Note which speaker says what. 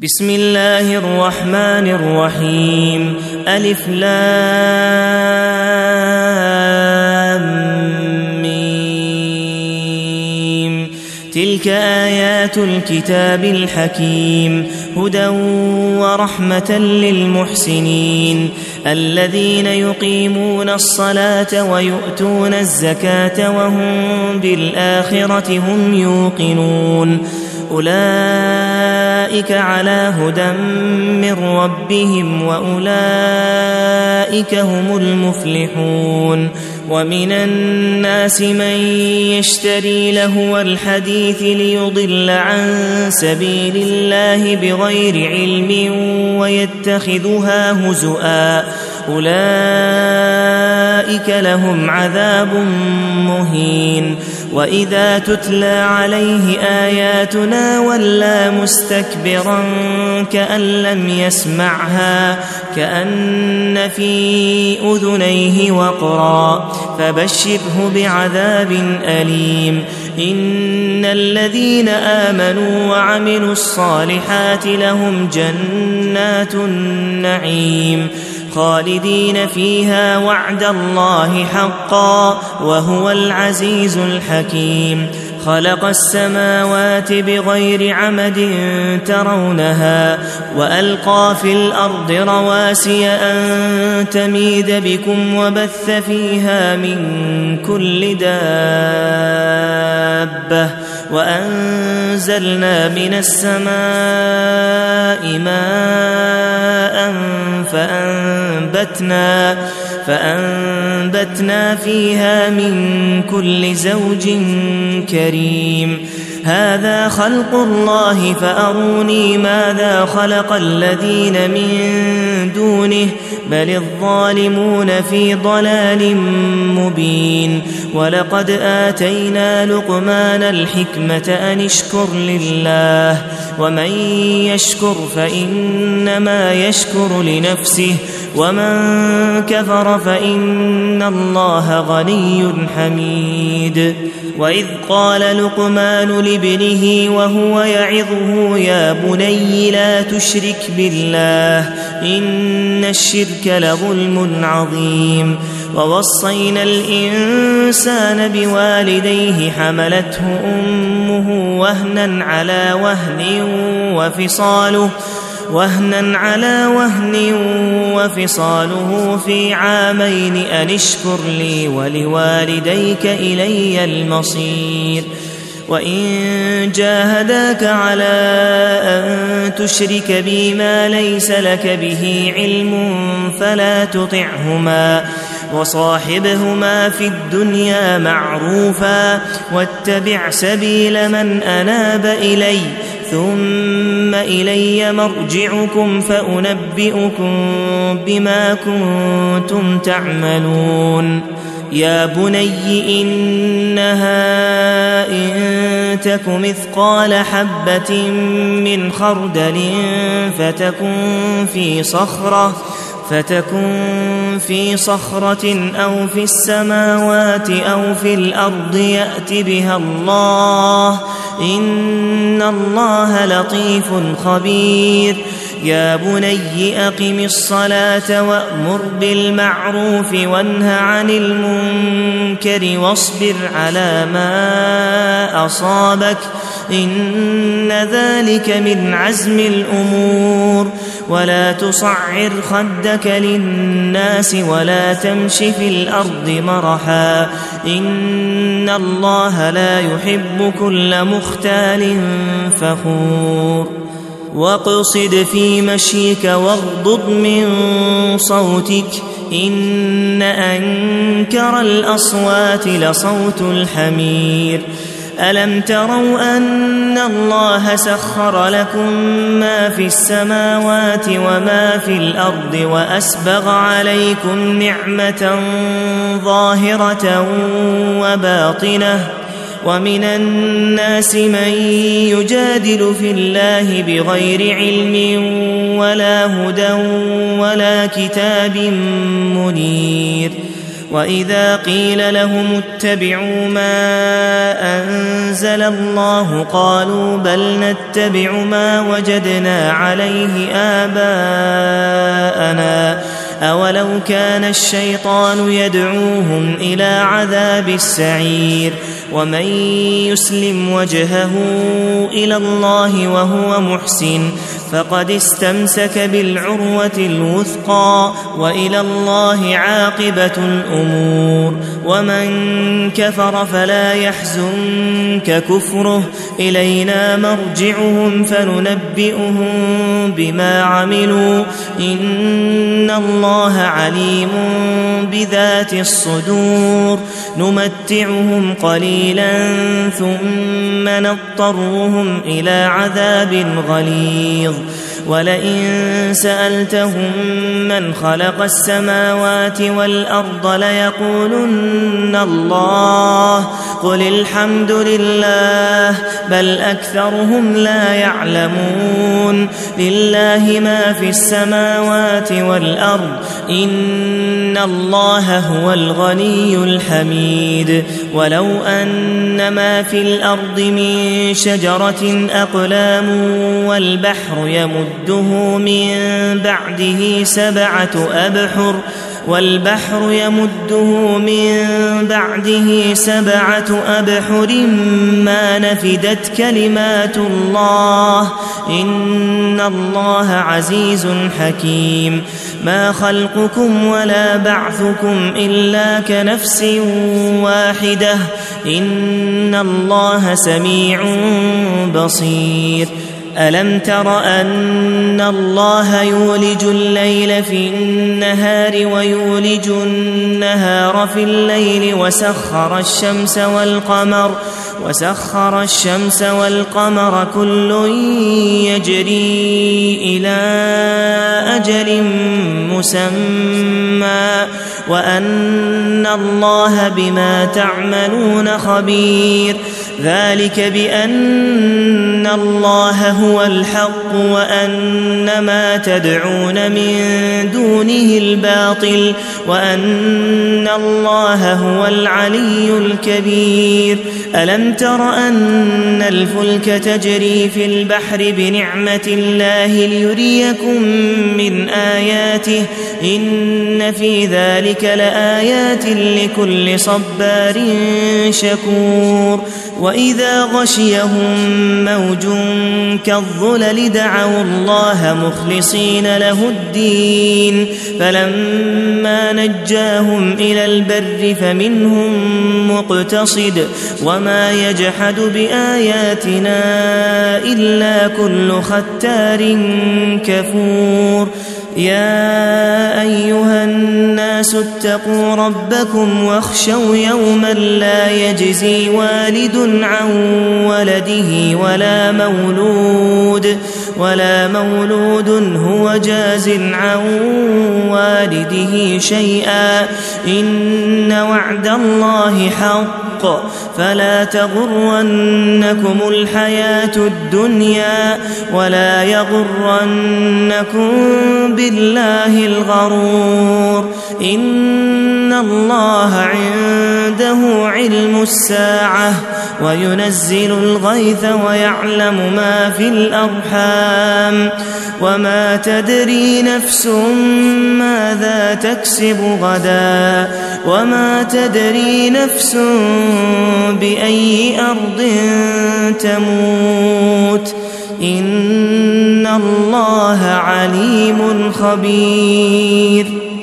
Speaker 1: بسم الله الرحمن الرحيم. ألف لام ميم. تلك آيات الكتاب الحكيم هدى ورحمة للمحسنين الذين يقيمون الصلاة ويؤتون الزكاة وهم بالآخرة هم يوقنون أولئك على هدى من ربهم وأولئك هم المفلحون. ومن الناس من يشتري لهو الحديث ليضل عن سبيل الله بغير علم ويتخذها هزؤا أولئك لهم عذاب مهين. وإذا تتلى عليه آياتنا ولى مستكبرا كأن لم يسمعها كأن في أذنيه وقرا فبشره بعذاب أليم. إن الذين آمنوا وعملوا الصالحات لهم جنات النعيم خالدين فيها وعد الله حقا وهو العزيز الحكيم. خلق السماوات بغير عمد ترونها وألقى في الأرض رواسي أن تميد بكم وبث فيها من كل دابة وأنزلنا من السماء ماء فأنبتنا فيها من كل زوج كريم. هذا خلق الله فأروني ماذا خلق الذين من دونه بل الظالمون في ضلال مبين. ولقد آتينا لقمان الحكمة أن اشكر لله ومن يشكر فإنما يشكر لنفسه ومن كفر فإن الله غني حميد. وإذ قال لقمان لابنه وهو يعظه يا بني لا تشرك بالله إن الشرك لظلم عظيم. ووصينا الإنسان بوالديه حملته أمه وهنا على وهن وفصاله في عامين أن اشكر لي ولوالديك إلي المصير. وإن جاهداك على أن تشرك بي ما ليس لك به علم فلا تطعهما وصاحبهما في الدنيا معروفا واتبع سبيل من أناب إلي ثم إلي مرجعكم فأنبئكم بما كنتم تعملون. يا بني إنها إن تك مثقال حبة من خردل فتكن في صخرة أو في السماوات أو في الأرض يأت بها الله إن الله لطيف خبير. يا بني أقم الصلاة وأمر بالمعروف وانه عن المنكر واصبر على ما أصابك إن ذلك من عزم الأمور. ولا تصعر خدك للناس ولا تمش في الأرض مرحا إن الله لا يحب كل مختال فخور. واقصد في مشيك واغضض من صوتك إن أنكر الأصوات لصوت الحمير. ألم تروا أن الله سخر لكم ما في السماوات وما في الأرض وأسبغ عليكم نعمة ظاهرة وباطنة ومن الناس من يجادل في الله بغير علم ولا هدى ولا كتاب منير. وإذا قيل لهم اتبعوا ما أنزل الله قالوا بل نتبع ما وجدنا عليه آباءنا أولو كان الشيطان يدعوهم إلى عذاب السعير ومن يسلم وجهه إلى الله وهو محسن فقد استمسك بالعروة الوثقى وإلى الله عاقبة الأمور ومن كفر فلا يحزنك كفره إلينا مرجعهم فننبئهم بما عملوا إن الله عليم بذات الصدور نمتعهم قليلا ثم نضطرهم إلى عذاب غليظ ولئن سألتهم من خلق السماوات والأرض ليقولن الله قل الحمد لله بل أكثرهم لا يعلمون لله ما في السماوات والأرض إن الله هو الغني الحميد ولو أن ما في الأرض من شجرة أقلام والبحر يمده من بعده سبعة أبحر ما نفدت كلمات الله إن الله عزيز حكيم ما خلقكم ولا بعثكم إلا كنفس واحدة إن الله سميع بصير ألم تر أن الله يولج الليل في النهار ويولج النهار في الليل وسخر الشمس والقمر كل يجري إلى أجل مسمى وأن الله بما تعملون خبير ذلك بأن الله هو الحق وأن ما تدعون من دونه الباطل وأن الله هو العلي الكبير ألم تر أن الفلك تجري في البحر بنعمة الله ليريكم من آياته إن في ذلك لآيات لكل صبار شكور وإذا غشيهم موج كالظلل دعوا الله مخلصين له الدين فلما نجاهم إلى البر فمنهم مقتصد وما يجحد بآياتنا إلا كل ختار كفور يا أيها الناس اتقوا ربكم واخشوا يوما لا يجزي والد عن ولده ولا مولود هو جاز عن والده شيئا إن وعد الله حق فلا تغرنكم الحياة الدنيا ولا يغرنكم بالله الغرور إن الله عنده علم الساعة وينزل الغيث ويعلم ما في الأرحام وما تدري نفس ماذا تكسب غدا وما تدري نفس بأي أرض تموت إن الله عليم خبير